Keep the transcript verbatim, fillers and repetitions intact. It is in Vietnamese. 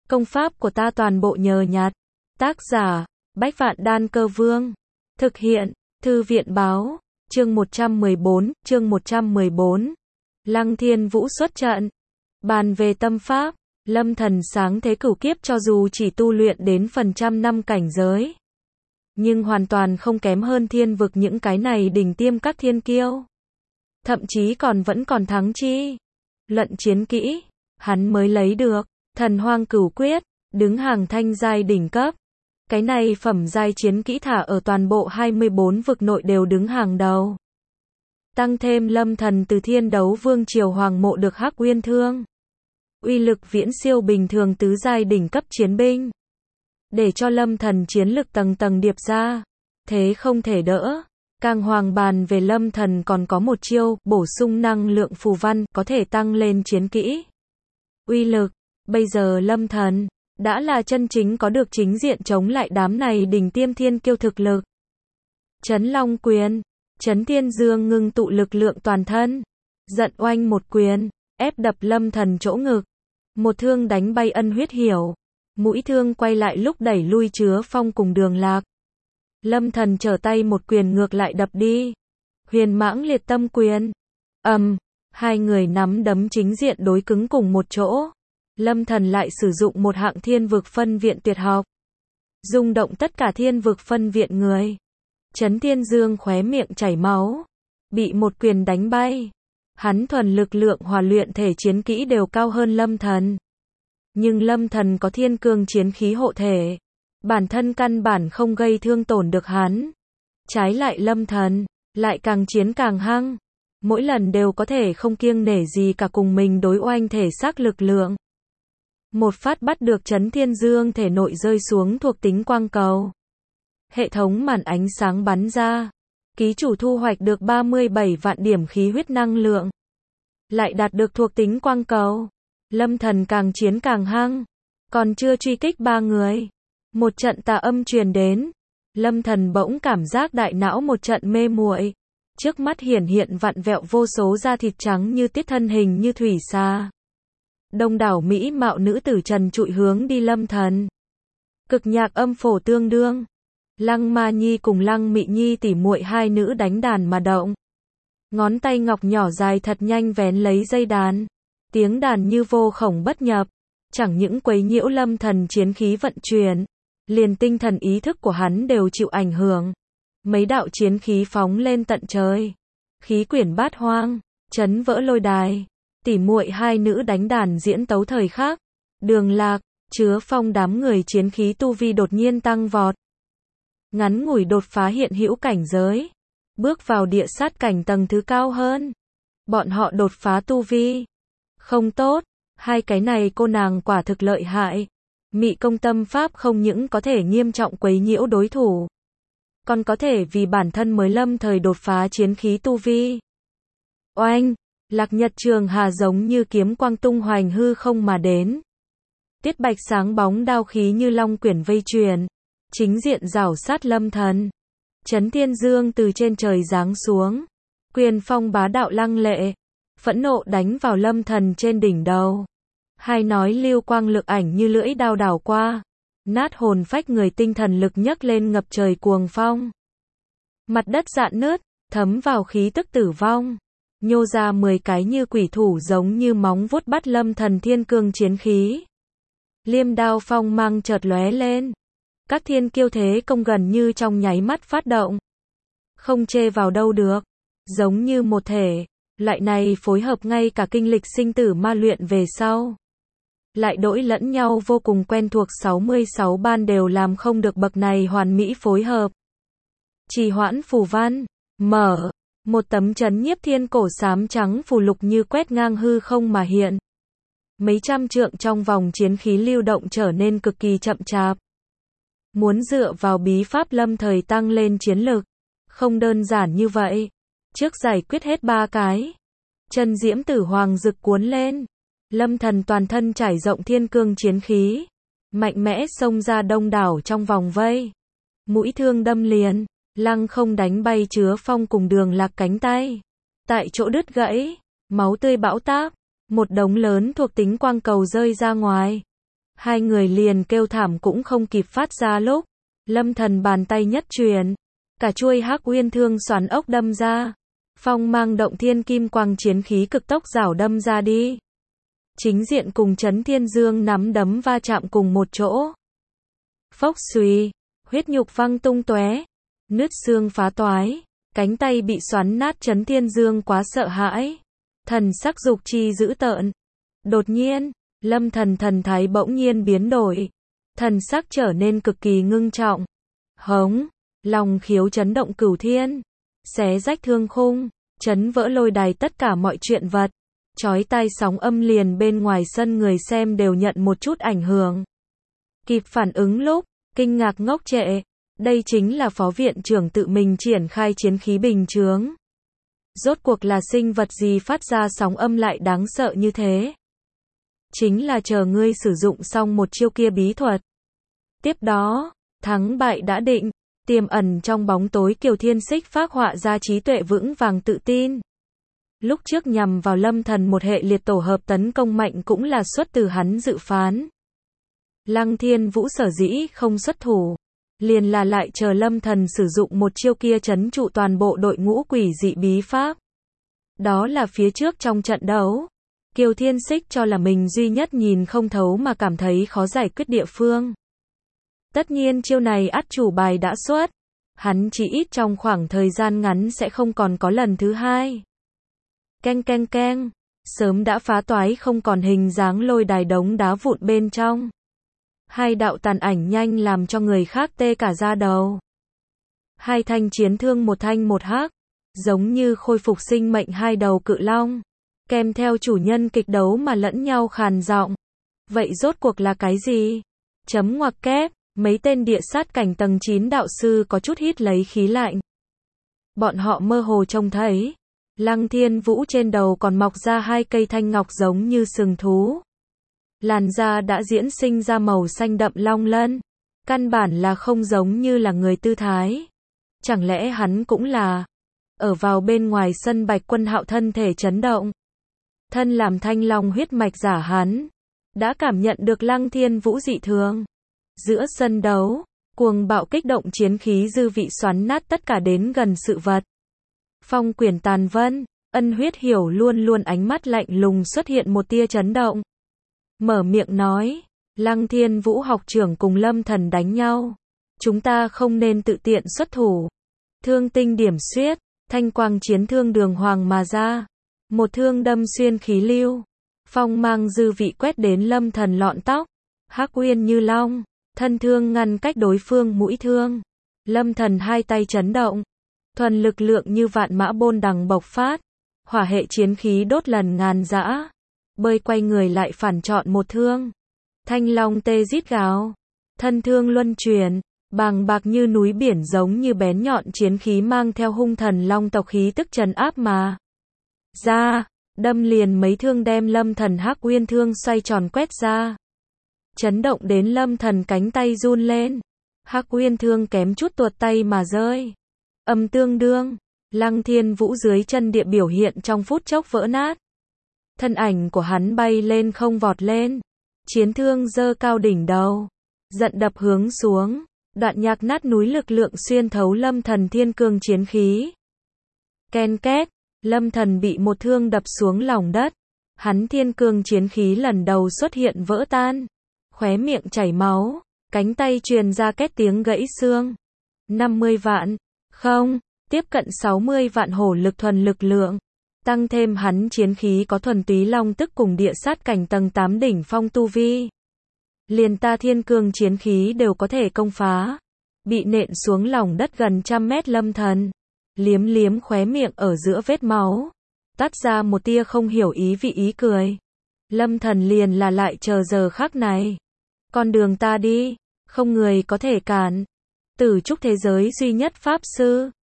Công pháp của ta toàn bộ nhờ nhặt. Tác giả, Bách Vạn Đan Cơ Vương. Thực hiện, Thư viện Báo. Chương một trăm mười bốn, chương một trăm mười bốn. Lăng Thiên Vũ xuất trận. Bàn về tâm pháp, Lâm Thần sáng thế cửu kiếp cho dù chỉ tu luyện đến phần trăm năm cảnh giới, nhưng hoàn toàn không kém hơn thiên vực những cái này đỉnh tiêm các thiên kiêu. Thậm chí còn vẫn còn thắng chi. Luận chiến kỹ, hắn mới lấy được Thần Hoang Cửu Quyết, đứng hàng thanh giai đỉnh cấp. Cái này phẩm giai chiến kỹ thả ở toàn bộ hai mươi bốn vực nội đều đứng hàng đầu. Tăng thêm Lâm Thần từ Thiên Đấu Vương triều hoàng mộ được Hắc Uyên Thương, uy lực viễn siêu bình thường tứ giai đỉnh cấp chiến binh, để cho Lâm Thần chiến lực tầng tầng điệp ra, thế không thể đỡ. Càng hoàng bàn về Lâm Thần còn có một chiêu bổ sung năng lượng phù văn có thể tăng lên chiến kỹ uy lực. Bây giờ Lâm Thần đã là chân chính có được chính diện chống lại đám này đỉnh tiêm thiên kiêu thực lực. Chấn Long Quyền, Chấn Thiên Dương ngưng tụ lực lượng toàn thân, giận oanh một quyền, ép đập Lâm Thần chỗ ngực. Một thương đánh bay Ân Huyết Hiểu, mũi thương quay lại lúc đẩy lui Chứa Phong cùng Đường Lạc. Lâm Thần trở tay một quyền ngược lại đập đi. Huyền Mãng Liệt Tâm Quyền. Ầm, um, hai người nắm đấm chính diện đối cứng cùng một chỗ. Lâm Thần lại sử dụng một hạng thiên vực phân viện tuyệt học, rung động tất cả thiên vực phân viện người. Chấn Thiên Dương khóe miệng chảy máu, bị một quyền đánh bay. Hắn thuần lực lượng hòa luyện thể chiến kỹ đều cao hơn Lâm Thần, nhưng Lâm Thần có thiên cương chiến khí hộ thể, bản thân căn bản không gây thương tổn được hắn. Trái lại Lâm Thần lại càng chiến càng hăng, mỗi lần đều có thể không kiêng nể gì cả cùng mình đối oanh thể xác lực lượng. Một phát bắt được Chấn Thiên Dương thể nội rơi xuống thuộc tính quang cầu. Hệ thống màn ánh sáng bắn ra. Ký chủ thu hoạch được ba mươi bảy vạn điểm khí huyết năng lượng. Lại đạt được thuộc tính quang cầu. Lâm Thần càng chiến càng hăng. Còn chưa truy kích ba người, một trận tà âm truyền đến. Lâm Thần bỗng cảm giác đại não một trận mê muội. Trước mắt hiển hiện vặn vẹo vô số da thịt trắng như tiết thân hình như thủy sa. Đông đảo mỹ mạo nữ tử trần trụi hướng đi Lâm Thần. Cực nhạc âm phổ tương đương. Lăng Ma Nhi cùng Lăng Mị Nhi tỉ muội hai nữ đánh đàn mà động. Ngón tay ngọc nhỏ dài thật nhanh vén lấy dây đàn. Tiếng đàn như vô khổng bất nhập. Chẳng những quấy nhiễu Lâm Thần chiến khí vận chuyển, liền tinh thần ý thức của hắn đều chịu ảnh hưởng. Mấy đạo chiến khí phóng lên tận trời. Khí quyển bát hoang, chấn vỡ lôi đài. Tỉ muội hai nữ đánh đàn diễn tấu thời khắc. Đường Lạc, Chứa Phong đám người chiến khí tu vi đột nhiên tăng vọt. Ngắn ngủi đột phá hiện hữu cảnh giới, bước vào địa sát cảnh tầng thứ cao hơn. Bọn họ đột phá tu vi. Không tốt, hai cái này cô nàng quả thực lợi hại. Mị công tâm pháp không những có thể nghiêm trọng quấy nhiễu đối thủ, còn có thể vì bản thân mới lâm thời đột phá chiến khí tu vi. Oanh, Lạc Nhật Trường Hà giống như kiếm quang tung hoành hư không mà đến. Tiết bạch sáng bóng đao khí như long quyển vây truyền, chính diện rảo sát Lâm Thần. Chấn Thiên Dương từ trên trời giáng xuống, quyền phong bá đạo lăng lệ, phẫn nộ đánh vào Lâm Thần trên đỉnh đầu. Hai nói lưu quang lực ảnh như lưỡi đao đảo qua, nát hồn phách người, tinh thần lực nhấc lên ngập trời cuồng phong. Mặt đất rạn nứt, thấm vào khí tức tử vong. Nhô ra mười cái như quỷ thủ giống như móng vuốt bắt Lâm Thần thiên cương chiến khí. Liêm đao phong mang chợt lóe lên. Các thiên kiêu thế công gần như trong nháy mắt phát động. Không chê vào đâu được. Giống như một thể. Loại này phối hợp ngay cả kinh lịch sinh tử ma luyện về sau. Lại đổi lẫn nhau vô cùng quen thuộc, sáu mươi sáu ban đều làm không được bậc này hoàn mỹ phối hợp. Trì hoãn phù văn. Mở. Một tấm chấn nhiếp thiên cổ xám trắng phù lục như quét ngang hư không mà hiện. Mấy trăm trượng trong vòng chiến khí lưu động trở nên cực kỳ chậm chạp. Muốn dựa vào bí pháp lâm thời tăng lên chiến lực, không đơn giản như vậy. Trước giải quyết hết ba cái, chân diễm tử hoàng rực cuốn lên. Lâm Thần toàn thân trải rộng thiên cương chiến khí, mạnh mẽ xông ra đông đảo trong vòng vây. Mũi thương đâm liền, lăng không đánh bay Chứa Phong cùng Đường Lạc cánh tay. Tại chỗ đứt gãy, máu tươi bão táp, một đống lớn thuộc tính quang cầu rơi ra ngoài. Hai người liền kêu thảm cũng không kịp phát ra lúc. Lâm Thần bàn tay nhất truyền. Cả chuôi Hắc Uyên thương xoắn ốc đâm ra. Phong mang động thiên kim quang chiến khí cực tốc rảo đâm ra đi. Chính diện cùng Chấn Thiên Dương nắm đấm va chạm cùng một chỗ. Phốc suy, huyết nhục văng tung tóe, nứt xương phá toái, cánh tay bị xoắn nát. Chấn Thiên Dương quá sợ hãi, thần sắc dục chi dữ tợn. Đột nhiên, Lâm Thần thần thái bỗng nhiên biến đổi, thần sắc trở nên cực kỳ ngưng trọng. Hống, lòng khiếu chấn động cửu thiên, xé rách thương khung, chấn vỡ lôi đài tất cả mọi chuyện vật. Chói tai sóng âm liền bên ngoài sân người xem đều nhận một chút ảnh hưởng. Kịp phản ứng lúc, kinh ngạc ngốc trệ. Đây chính là phó viện trưởng tự mình triển khai chiến khí bình chướng. Rốt cuộc là sinh vật gì phát ra sóng âm lại đáng sợ như thế? Chính là chờ ngươi sử dụng xong một chiêu kia bí thuật. Tiếp đó, thắng bại đã định, tiềm ẩn trong bóng tối Kiều Thiên Xích phác họa ra trí tuệ vững vàng tự tin. Lúc trước nhằm vào Lâm Thần một hệ liệt tổ hợp tấn công mạnh cũng là xuất từ hắn dự phán. Lăng Thiên Vũ sở dĩ không xuất thủ, liền là lại chờ Lâm Thần sử dụng một chiêu kia trấn trụ toàn bộ đội ngũ quỷ dị bí pháp. Đó là phía trước trong trận đấu, Kiều Thiên Xích cho là mình duy nhất nhìn không thấu mà cảm thấy khó giải quyết địa phương. Tất nhiên chiêu này át chủ bài đã xuất, hắn chỉ ít trong khoảng thời gian ngắn sẽ không còn có lần thứ hai. Keng keng keng, sớm đã phá toái không còn hình dáng lôi đài đống đá vụn bên trong. Hai đạo tàn ảnh nhanh làm cho người khác tê cả da đầu. Hai thanh chiến thương một thanh một hắc, giống như khôi phục sinh mệnh hai đầu cự long, kèm theo chủ nhân kịch đấu mà lẫn nhau khàn giọng. Vậy rốt cuộc là cái gì? Chấm ngoặc kép, mấy tên địa sát cảnh tầng chín đạo sư có chút hít lấy khí lạnh. Bọn họ mơ hồ trông thấy, Lăng Thiên Vũ trên đầu còn mọc ra hai cây thanh ngọc giống như sừng thú. Làn da đã diễn sinh ra màu xanh đậm long lân, căn bản là không giống như là người tư thái. Chẳng lẽ hắn cũng là? Ở vào bên ngoài sân Bạch Quân Hạo thân thể chấn động. Thân làm thanh long huyết mạch giả hắn, đã cảm nhận được Lăng Thiên Vũ dị thường. Giữa sân đấu, cuồng bạo kích động chiến khí dư vị xoắn nát tất cả đến gần sự vật. Phong quyển tàn vân, Ân Huyết Hiểu luôn luôn ánh mắt lạnh lùng xuất hiện một tia chấn động. Mở miệng nói, Lăng Thiên Vũ học trưởng cùng Lâm Thần đánh nhau. Chúng ta không nên tự tiện xuất thủ. Thương tinh điểm xuyết, thanh quang chiến thương đường hoàng mà ra. Một thương đâm xuyên khí lưu. Phong mang dư vị quét đến Lâm Thần lọn tóc. Hắc Uyên như long, thân thương ngăn cách đối phương mũi thương. Lâm Thần hai tay chấn động. Thuần lực lượng như vạn mã bôn đằng bộc phát. Hỏa hệ chiến khí đốt lần ngàn dã. Bơi quay người lại phản chọn một thương. Thanh long tê rít gào. Thân thương luân chuyển, bàng bạc như núi biển giống như bén nhọn chiến khí mang theo hung thần long tộc khí tức trấn áp mà. Ra, đâm liền mấy thương đem Lâm Thần Hắc Uyên thương xoay tròn quét ra. Chấn động đến Lâm Thần cánh tay run lên. Hắc Uyên thương kém chút tuột tay mà rơi. Âm tương đương, Lăng Thiên Vũ dưới chân địa biểu hiện trong phút chốc vỡ nát. Thân ảnh của hắn bay lên không vọt lên. Chiến thương giơ cao đỉnh đầu, giận đập hướng xuống. Đoạn nhạc nát núi lực lượng xuyên thấu Lâm Thần thiên cương chiến khí. Ken két, Lâm Thần bị một thương đập xuống lòng đất. Hắn thiên cương chiến khí lần đầu xuất hiện vỡ tan. Khóe miệng chảy máu, cánh tay truyền ra két tiếng gãy xương. năm mươi vạn, không, tiếp cận sáu mươi vạn hổ lực thuần lực lượng. Tăng thêm hắn chiến khí có thuần túy long tức cùng địa sát cảnh tầng tám đỉnh phong tu vi. Liền ta thiên cương chiến khí đều có thể công phá. Bị nện xuống lòng đất gần trăm mét Lâm Thần. Liếm liếm khóe miệng ở giữa vết máu. Tắt ra một tia không hiểu ý vị ý cười. Lâm Thần liền là lại chờ giờ khắc này. Con đường ta đi, không người có thể cản. Tử trúc thế giới duy nhất pháp sư.